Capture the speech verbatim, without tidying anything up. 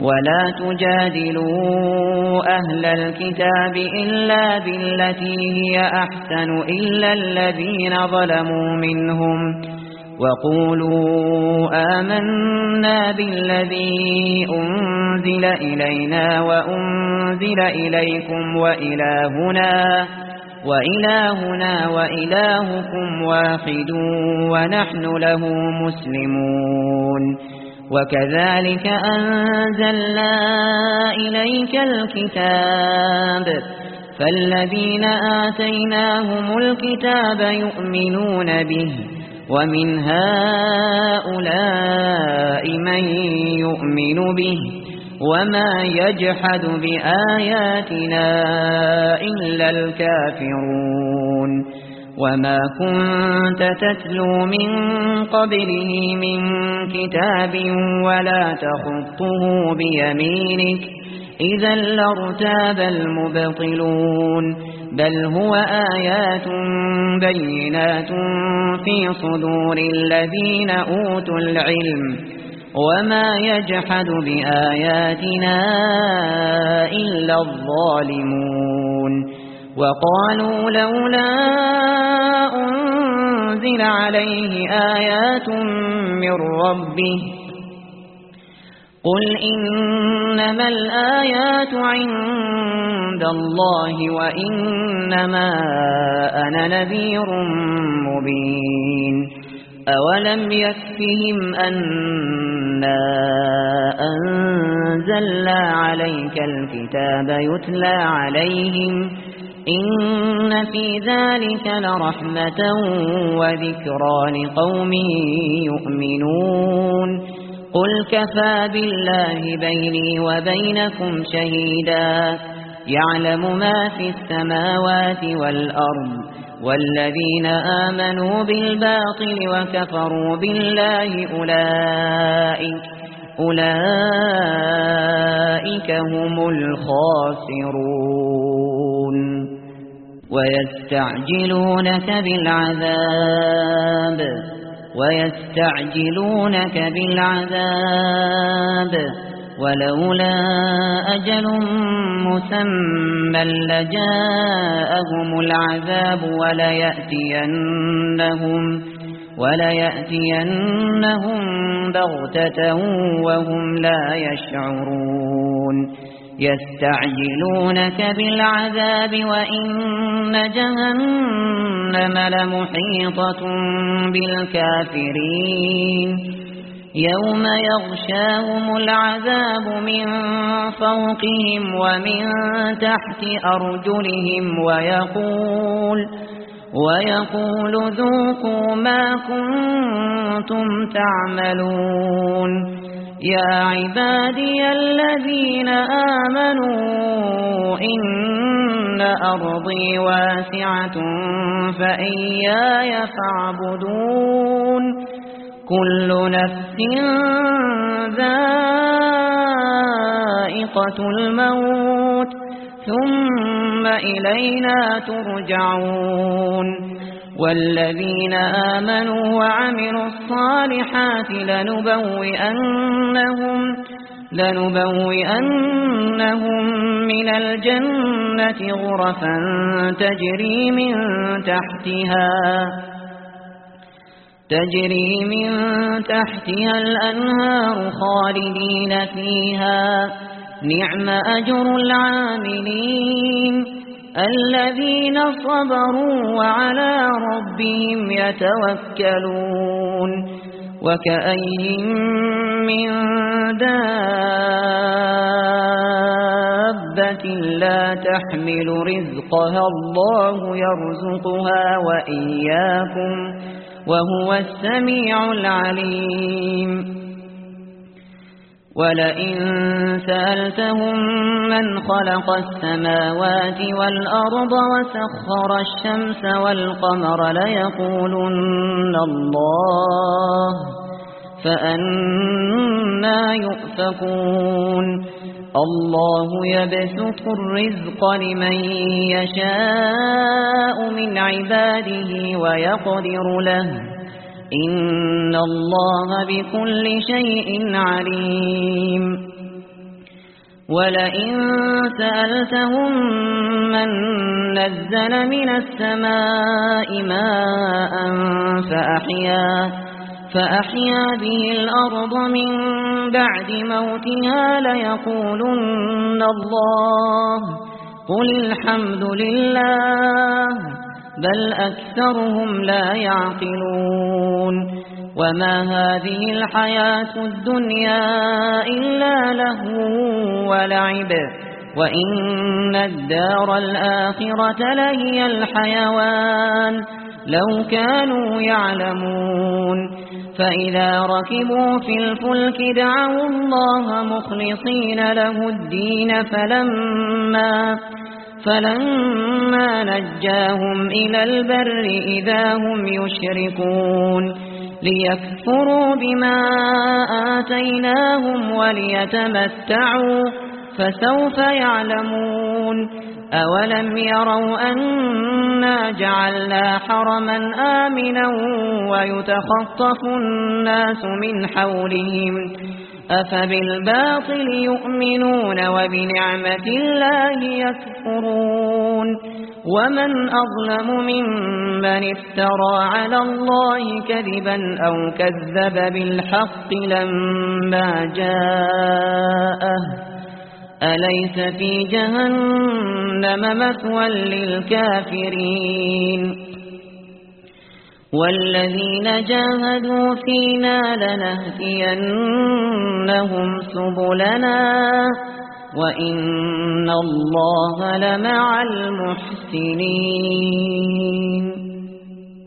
ولا تجادلوا أهل الكتاب إلا بالتي هي أحسن إلا الذين ظلموا منهم وقولوا آمنا بالذي أنزل إلينا وأنزل إليكم وإلهنا وإلهنا وإلهكم واحد ونحن له مسلمون وكذلك أنزلنا إليك الكتاب فالذين آتيناهم الكتاب يؤمنون به ومن هؤلاء من يؤمن به وما يجحد بآياتنا إلا الكافرون وما كنت تتلو من قبله من كتاب ولا تخطه بيمينك إذا لارتاب المبطلون بل هو آيات بينات في صدور الذين أوتوا العلم وما يجحد بآياتنا إلا الظالمون وقالوا لولا أنزل عليه آيات من ربه قل إنما الآيات عند الله وإنما أنا نذير مبين أولم يكفهم أنا أنزلنا عليك الكتاب يتلى عليهم إن في ذلك لرحمة وذكرى لقوم يؤمنون قل كفى بالله بيني وبينكم شهيدا يعلم ما في السماوات والأرض والذين آمنوا بالباطل وكفروا بالله أولئك أولئك هم الخاسرون ويستعجلونك بالعذاب ويستعجلونك بالعذاب ولولا أجل مسمى لجاءهم العذاب وليأتينهم وليأتينهم بغتة وهم لا يشعرون يستعجلونك بالعذاب وإن جهنم لمحيطة بالكافرين يوم يغشاهم العذاب من فوقهم ومن تحت أرجلهم ويقول ويقول ذوقوا ما كنتم تعملون يا عبادي الذين آمنوا إن أرضي واسعة فإياي فاعبدون كل نفس ذائقة الموت ثم إلينا ترجعون والذين آمنوا وعملوا الصالحات لنبوئنهم لنبوئنهم من الجنة غرفا تجري من تحتها تجري من تحتها الأنهار خالدين فيها نعم أجر العاملين الذين صبروا وعلى ربهم يتوكلون وكأي من دابة لا تحمل رزقها الله يرزقها وإياكم وهو السميع العليم ولئن سألتهم من خلق السماوات والأرض وسخر الشمس والقمر ليقولن الله فأنى يؤفكون الله يبسط الرزق لمن يشاء من عباده ويقدر له إن الله بكل شيء عليم ولئن سألتهم من نزل من السماء ماء فأحيا, فأحيا به الأرض من بعد موتها ليقولن الله قل الحمد لله بل أكثرهم لا يعقلون وما هذه الحياة الدنيا إلا لهو ولعب وإن الدار الآخرة لهي الحيوان لو كانوا يعلمون فإذا ركبوا في الفلك دعوا الله مخلصين له الدين فلما فلما نجاهم إلى البر إذا هم يشركون ليكفروا بما آتيناهم وليتمتعوا فسوف يعلمون أولم يروا أنا جعلنا حرما آمنا ويتخطف الناس من حولهم أفبالباطل يؤمنون وبنعمة الله يكفرون ومن أظلم ممن افترى على الله كذبا أو كذب بالحق لما جاءه أليس في جهنم مثوى للكافرين والذين جاهدوا فينا لنهدينهم سبلنا وإن الله لمع المحسنين.